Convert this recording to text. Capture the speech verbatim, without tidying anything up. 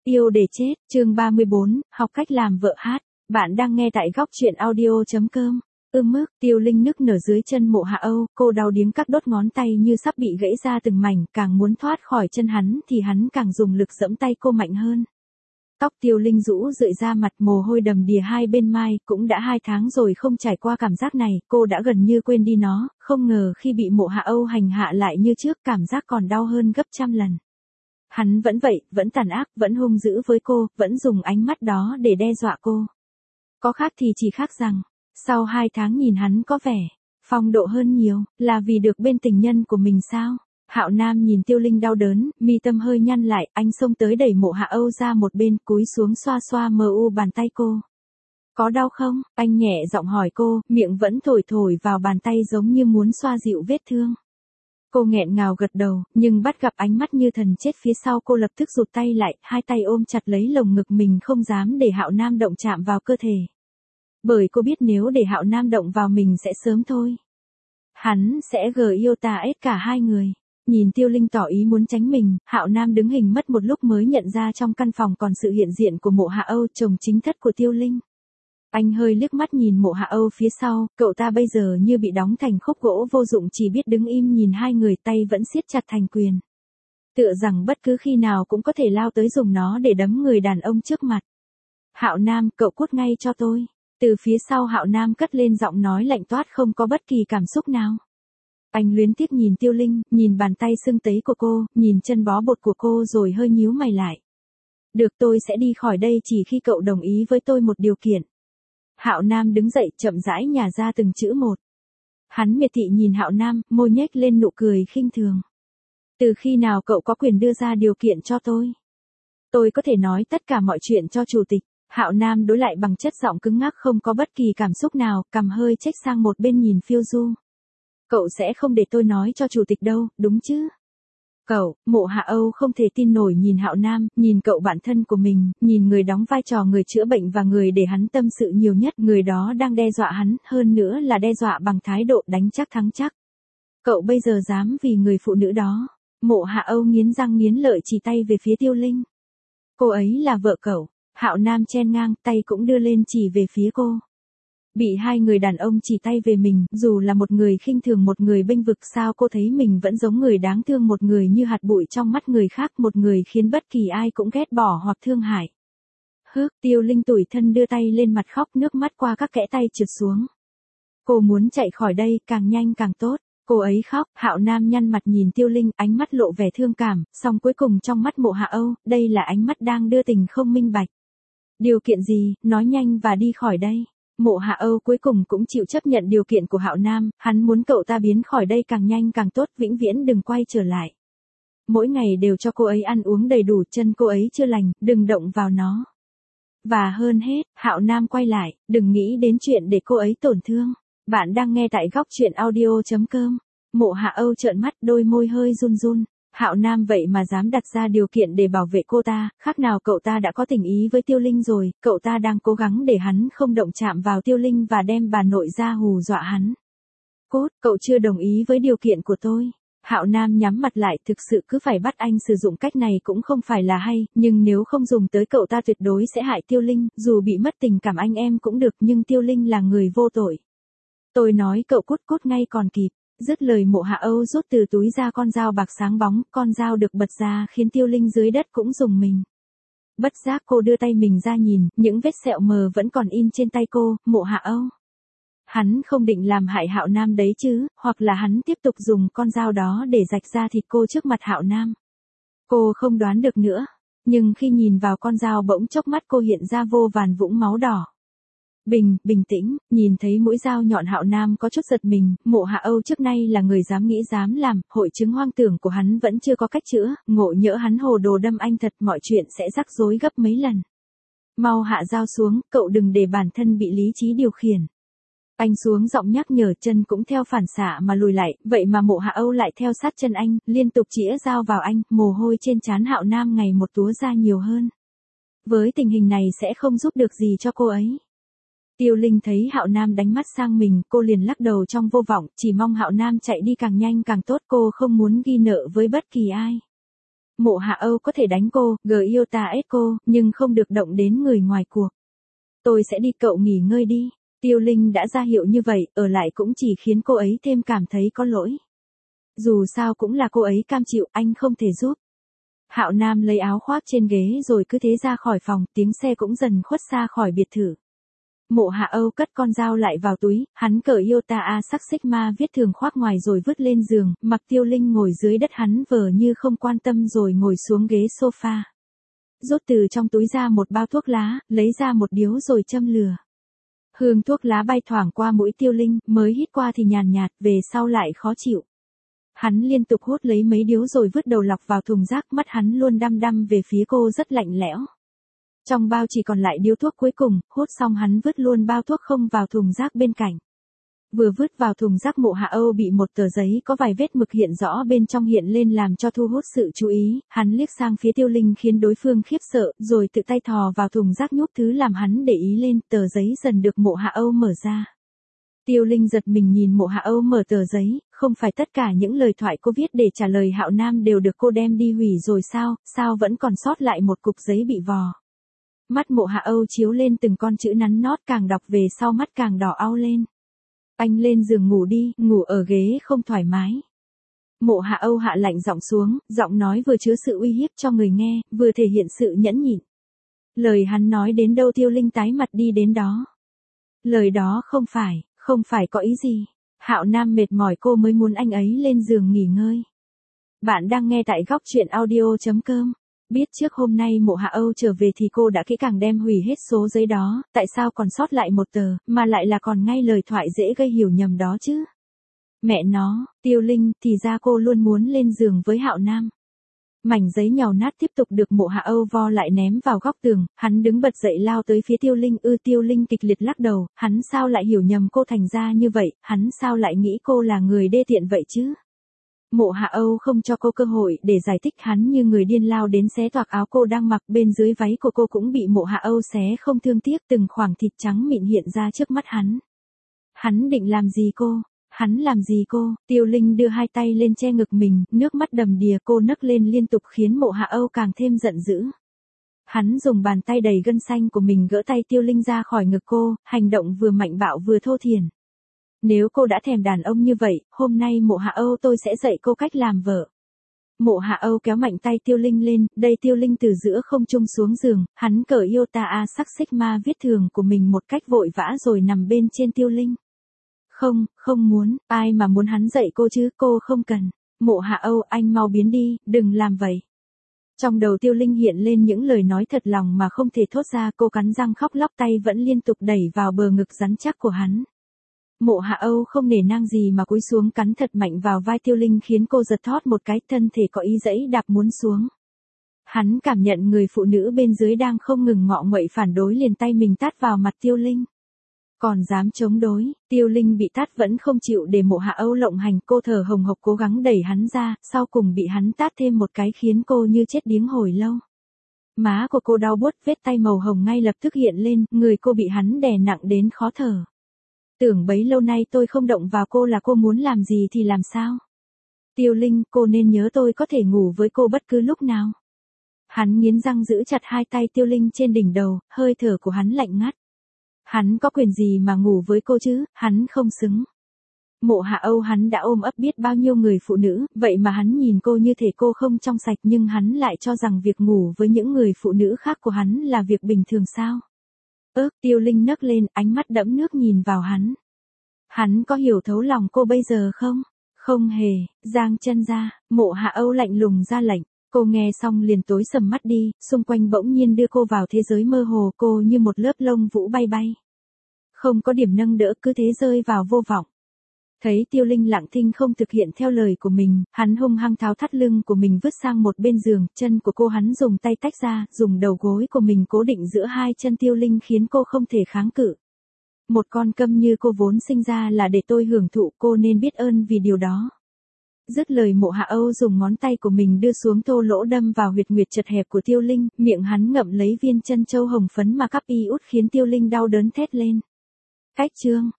Yêu để chết, chương ba mươi bốn, học cách làm vợ hát. Bạn đang nghe tại góc truyện audio.com. Ưm mức, Tiêu Linh nức nở dưới chân Mộ Hạ Âu, cô đau điếng các đốt ngón tay như sắp bị gãy ra từng mảnh, càng muốn thoát khỏi chân hắn thì hắn càng dùng lực giẫm tay cô mạnh hơn. Tóc Tiêu Linh rũ rượi ra mặt, mồ hôi đầm đìa hai bên mai, cũng đã hai tháng rồi không trải qua cảm giác này, cô đã gần như quên đi nó, không ngờ khi bị Mộ Hạ Âu hành hạ lại như trước, cảm giác còn đau hơn gấp trăm lần. Hắn vẫn vậy, vẫn tàn ác, vẫn hung dữ với cô, vẫn dùng ánh mắt đó để đe dọa cô. Có khác thì chỉ khác rằng, sau hai tháng nhìn hắn có vẻ phong độ hơn nhiều, là vì được bên tình nhân của mình sao? Hạo Nam nhìn Tiêu Linh đau đớn, mi tâm hơi nhăn lại, anh xông tới đẩy Mộ Hạ Âu ra một bên, cúi xuống xoa xoa mờ u bàn tay cô. Có đau không? Anh nhẹ giọng hỏi cô, miệng vẫn thổi thổi vào bàn tay giống như muốn xoa dịu vết thương. Cô nghẹn ngào gật đầu, nhưng bắt gặp ánh mắt như thần chết phía sau cô lập tức rụt tay lại, hai tay ôm chặt lấy lồng ngực mình không dám để Hạo Nam động chạm vào cơ thể. Bởi cô biết nếu để Hạo Nam động vào mình sẽ sớm thôi. Hắn sẽ gờ yêu ta ết cả hai người. Nhìn Tiêu Linh tỏ ý muốn tránh mình, Hạo Nam đứng hình mất một lúc mới nhận ra trong căn phòng còn sự hiện diện của Mộ Hạ Âu, chồng chính thất của Tiêu Linh. Anh hơi liếc mắt nhìn Mộ Hạ Âu phía sau, cậu ta bây giờ như bị đóng thành khúc gỗ vô dụng, chỉ biết đứng im nhìn hai người, tay vẫn siết chặt thành quyền. Tựa rằng bất cứ khi nào cũng có thể lao tới dùng nó để đấm người đàn ông trước mặt. Hạo Nam, cậu cút ngay cho tôi. Từ phía sau Hạo Nam cất lên giọng nói lạnh toát không có bất kỳ cảm xúc nào. Anh luyến tiếc nhìn Tiêu Linh, nhìn bàn tay sưng tấy của cô, nhìn chân bó bột của cô rồi hơi nhíu mày lại. Được, tôi sẽ đi khỏi đây chỉ khi cậu đồng ý với tôi một điều kiện. Hạo Nam đứng dậy, chậm rãi nhả ra từng chữ một. Hắn miệt thị nhìn Hạo Nam, môi nhếch lên nụ cười khinh thường. Từ khi nào cậu có quyền đưa ra điều kiện cho tôi? Tôi có thể nói tất cả mọi chuyện cho chủ tịch. Hạo Nam đối lại bằng chất giọng cứng ngắc không có bất kỳ cảm xúc nào, cằm hơi chếch sang một bên nhìn phiêu du. Cậu sẽ không để tôi nói cho chủ tịch đâu, đúng chứ? Cậu, Mộ Hạ Âu không thể tin nổi nhìn Hạo Nam, nhìn cậu bạn thân của mình, nhìn người đóng vai trò người chữa bệnh và người để hắn tâm sự nhiều nhất, người đó đang đe dọa hắn, hơn nữa là đe dọa bằng thái độ đánh chắc thắng chắc. Cậu bây giờ dám vì người phụ nữ đó. Mộ Hạ Âu nghiến răng nghiến lợi chỉ tay về phía Tiêu Linh. Cô ấy là vợ cậu. Hạo Nam chen ngang, tay cũng đưa lên chỉ về phía cô. Bị hai người đàn ông chỉ tay về mình, dù là một người khinh thường một người bênh vực, sao cô thấy mình vẫn giống người đáng thương, một người như hạt bụi trong mắt người khác, một người khiến bất kỳ ai cũng ghét bỏ hoặc thương hại. Hước, Tiêu Linh tủi thân đưa tay lên mặt khóc, nước mắt qua các kẽ tay trượt xuống. Cô muốn chạy khỏi đây, càng nhanh càng tốt. Cô ấy khóc, Hạo Nam nhăn mặt nhìn Tiêu Linh, ánh mắt lộ vẻ thương cảm, song cuối cùng trong mắt Mộ Hạ Âu, đây là ánh mắt đang đưa tình không minh bạch. Điều kiện gì, nói nhanh và đi khỏi đây. Mộ Hạ Âu cuối cùng cũng chịu chấp nhận điều kiện của Hạo Nam, hắn muốn cậu ta biến khỏi đây càng nhanh càng tốt, vĩnh viễn đừng quay trở lại. Mỗi ngày đều cho cô ấy ăn uống đầy đủ, chân cô ấy chưa lành, đừng động vào nó. Và hơn hết, Hạo Nam quay lại, đừng nghĩ đến chuyện để cô ấy tổn thương. Bạn đang nghe tại góc truyện audio.com. Mộ Hạ Âu trợn mắt, đôi môi hơi run run. Hạo Nam vậy mà dám đặt ra điều kiện để bảo vệ cô ta, khác nào cậu ta đã có tình ý với Tiêu Linh rồi, cậu ta đang cố gắng để hắn không động chạm vào Tiêu Linh và đem bà nội ra hù dọa hắn. Cốt, cậu chưa đồng ý với điều kiện của tôi. Hạo Nam nhắm mặt lại, thực sự cứ phải bắt anh sử dụng cách này cũng không phải là hay, nhưng nếu không dùng tới cậu ta tuyệt đối sẽ hại Tiêu Linh, dù bị mất tình cảm anh em cũng được, nhưng Tiêu Linh là người vô tội. Tôi nói cậu cút cút ngay còn kịp. Dứt lời Mộ Hạ Âu rút từ túi ra con dao bạc sáng bóng, con dao được bật ra khiến Tiêu Linh dưới đất cũng rùng mình. Bất giác cô đưa tay mình ra nhìn, những vết sẹo mờ vẫn còn in trên tay cô. Mộ Hạ Âu. Hắn không định làm hại Hạo Nam đấy chứ, hoặc là hắn tiếp tục dùng con dao đó để rạch ra thịt cô trước mặt Hạo Nam. Cô không đoán được nữa, nhưng khi nhìn vào con dao bỗng chốc mắt cô hiện ra vô vàn vũng máu đỏ. Bình, bình tĩnh, nhìn thấy mũi dao nhọn Hạo Nam có chút giật mình, Mộ Hạ Âu trước nay là người dám nghĩ dám làm, hội chứng hoang tưởng của hắn vẫn chưa có cách chữa, ngộ nhỡ hắn hồ đồ đâm anh thật, mọi chuyện sẽ rắc rối gấp mấy lần. Mau hạ dao xuống, cậu đừng để bản thân bị lý trí điều khiển. Anh xuống giọng nhắc nhở, chân cũng theo phản xạ mà lùi lại, vậy mà Mộ Hạ Âu lại theo sát chân anh, liên tục chĩa dao vào anh, mồ hôi trên trán Hạo Nam ngày một túa ra nhiều hơn. Với tình hình này sẽ không giúp được gì cho cô ấy. Tiêu Linh thấy Hạo Nam đánh mắt sang mình, cô liền lắc đầu trong vô vọng, chỉ mong Hạo Nam chạy đi càng nhanh càng tốt, cô không muốn ghi nợ với bất kỳ ai. Mộ Hạ Âu có thể đánh cô, gờ yêu ta ép cô, nhưng không được động đến người ngoài cuộc. Tôi sẽ đi, cậu nghỉ ngơi đi. Tiêu Linh đã ra hiệu như vậy, ở lại cũng chỉ khiến cô ấy thêm cảm thấy có lỗi. Dù sao cũng là cô ấy cam chịu, anh không thể giúp. Hạo Nam lấy áo khoác trên ghế rồi cứ thế ra khỏi phòng, tiếng xe cũng dần khuất xa khỏi biệt thự. Mộ Hạ Âu cất con dao lại vào túi, hắn cởi Iota A sắc Sigma viết thường khoác ngoài rồi vứt lên giường, mặc Tiêu Linh ngồi dưới đất hắn vờ như không quan tâm rồi ngồi xuống ghế sofa. Rút từ trong túi ra một bao thuốc lá, lấy ra một điếu rồi châm lửa. Hương thuốc lá bay thoảng qua mũi Tiêu Linh, mới hít qua thì nhàn nhạt, về sau lại khó chịu. Hắn liên tục hút lấy mấy điếu rồi vứt đầu lọc vào thùng rác, mắt hắn luôn đăm đăm về phía cô rất lạnh lẽo. Trong bao chỉ còn lại điếu thuốc cuối cùng, hút xong hắn vứt luôn bao thuốc không vào thùng rác bên cạnh. Vừa vứt vào thùng rác, Mộ Hạ Âu bị một tờ giấy có vài vết mực hiện rõ bên trong hiện lên làm cho thu hút sự chú ý, hắn liếc sang phía Tiêu Linh khiến đối phương khiếp sợ, rồi tự tay thò vào thùng rác nhúc thứ làm hắn để ý lên, tờ giấy dần được Mộ Hạ Âu mở ra. Tiêu Linh giật mình nhìn Mộ Hạ Âu mở tờ giấy, không phải tất cả những lời thoại cô viết để trả lời Hạo Nam đều được cô đem đi hủy rồi sao, sao vẫn còn sót lại một cục giấy bị vò. Mắt Mộ Hạ Âu chiếu lên từng con chữ nắn nót, càng đọc về sau mắt càng đỏ au lên. Anh lên giường ngủ đi, ngủ ở ghế không thoải mái. Mộ Hạ Âu hạ lạnh giọng xuống, giọng nói vừa chứa sự uy hiếp cho người nghe, vừa thể hiện sự nhẫn nhịn. Lời hắn nói đến đâu Tiêu Linh tái mặt đi đến đó. Lời đó không phải, không phải có ý gì. Hạo Nam mệt mỏi cô mới muốn anh ấy lên giường nghỉ ngơi. Bạn đang nghe tại góc truyện audio chấm com. Biết trước hôm nay Mộ Hạ Âu trở về thì cô đã kỹ càng đem hủy hết số giấy đó, tại sao còn sót lại một tờ, mà lại là còn ngay lời thoại dễ gây hiểu nhầm đó chứ. Mẹ nó, Tiêu Linh, thì ra cô luôn muốn lên giường với Hạo Nam. Mảnh giấy nhàu nát tiếp tục được Mộ Hạ Âu vo lại ném vào góc tường, hắn đứng bật dậy lao tới phía Tiêu Linh, ư Tiêu Linh kịch liệt lắc đầu, hắn sao lại hiểu nhầm cô thành ra như vậy, hắn sao lại nghĩ cô là người đê tiện vậy chứ. Mộ Hạ Âu không cho cô cơ hội để giải thích, hắn như người điên lao đến xé toạc áo cô đang mặc, bên dưới váy của cô cũng bị Mộ Hạ Âu xé không thương tiếc, từng khoảng thịt trắng mịn hiện ra trước mắt hắn. Hắn định làm gì cô? Hắn làm gì cô? Tiêu Linh đưa hai tay lên che ngực mình, nước mắt đầm đìa, cô nấc lên liên tục khiến Mộ Hạ Âu càng thêm giận dữ. Hắn dùng bàn tay đầy gân xanh của mình gỡ tay Tiêu Linh ra khỏi ngực cô, hành động vừa mạnh bạo vừa thô thiển. Nếu cô đã thèm đàn ông như vậy, hôm nay Mộ Hạ Âu tôi sẽ dạy cô cách làm vợ. Mộ Hạ Âu kéo mạnh tay Tiêu Linh lên, đây Tiêu Linh từ giữa không trung xuống giường, hắn cởi Iota A sắc Sigma viết thường của mình một cách vội vã rồi nằm bên trên Tiêu Linh. Không, không muốn, ai mà muốn hắn dạy cô chứ, cô không cần. Mộ Hạ Âu, anh mau biến đi, đừng làm vậy. Trong đầu Tiêu Linh hiện lên những lời nói thật lòng mà không thể thốt ra, cô cắn răng khóc lóc, tay vẫn liên tục đẩy vào bờ ngực rắn chắc của hắn. Mộ Hạ Âu không nể nang gì mà cúi xuống cắn thật mạnh vào vai Tiêu Linh khiến cô giật thót một cái, thân thể có ý dãy đạp muốn xuống. Hắn cảm nhận người phụ nữ bên dưới đang không ngừng ngọ nguậy phản đối, liền tay mình tát vào mặt Tiêu Linh. Còn dám chống đối, Tiêu Linh bị tát vẫn không chịu để Mộ Hạ Âu lộng hành, cô thở hồng hộc cố gắng đẩy hắn ra, sau cùng bị hắn tát thêm một cái khiến cô như chết điếng hồi lâu. Má của cô đau buốt, vết tay màu hồng ngay lập tức hiện lên, người cô bị hắn đè nặng đến khó thở. Tưởng bấy lâu nay tôi không động vào cô là cô muốn làm gì thì làm sao? Tiêu Linh, cô nên nhớ tôi có thể ngủ với cô bất cứ lúc nào. Hắn nghiến răng giữ chặt hai tay Tiêu Linh trên đỉnh đầu, hơi thở của hắn lạnh ngắt. Hắn có quyền gì mà ngủ với cô chứ, hắn không xứng. Mộ Hạ Âu, hắn đã ôm ấp biết bao nhiêu người phụ nữ, vậy mà hắn nhìn cô như thể cô không trong sạch, nhưng hắn lại cho rằng việc ngủ với những người phụ nữ khác của hắn là việc bình thường sao? Ơ, Tiêu Linh nấc lên, ánh mắt đẫm nước nhìn vào hắn. Hắn có hiểu thấu lòng cô bây giờ không? Không hề, giang chân ra, Mộ Hạ Âu lạnh lùng ra lệnh. Cô nghe xong liền tối sầm mắt đi, xung quanh bỗng nhiên đưa cô vào thế giới mơ hồ, cô như một lớp lông vũ bay bay. Không có điểm nâng đỡ, cứ thế rơi vào vô vọng. Thấy Tiêu Linh lặng thinh không thực hiện theo lời của mình, hắn hung hăng tháo thắt lưng của mình vứt sang một bên giường, chân của cô hắn dùng tay tách ra, dùng đầu gối của mình cố định giữa hai chân Tiêu Linh khiến cô không thể kháng cự. Một con câm như cô vốn sinh ra là để tôi hưởng thụ, cô nên biết ơn vì điều đó. Dứt lời, Mộ Hạ Âu dùng ngón tay của mình đưa xuống thô lỗ đâm vào huyệt nguyệt chật hẹp của Tiêu Linh, miệng hắn ngậm lấy viên chân châu hồng phấn mà cắp y út khiến Tiêu Linh đau đớn thét lên. Cách chương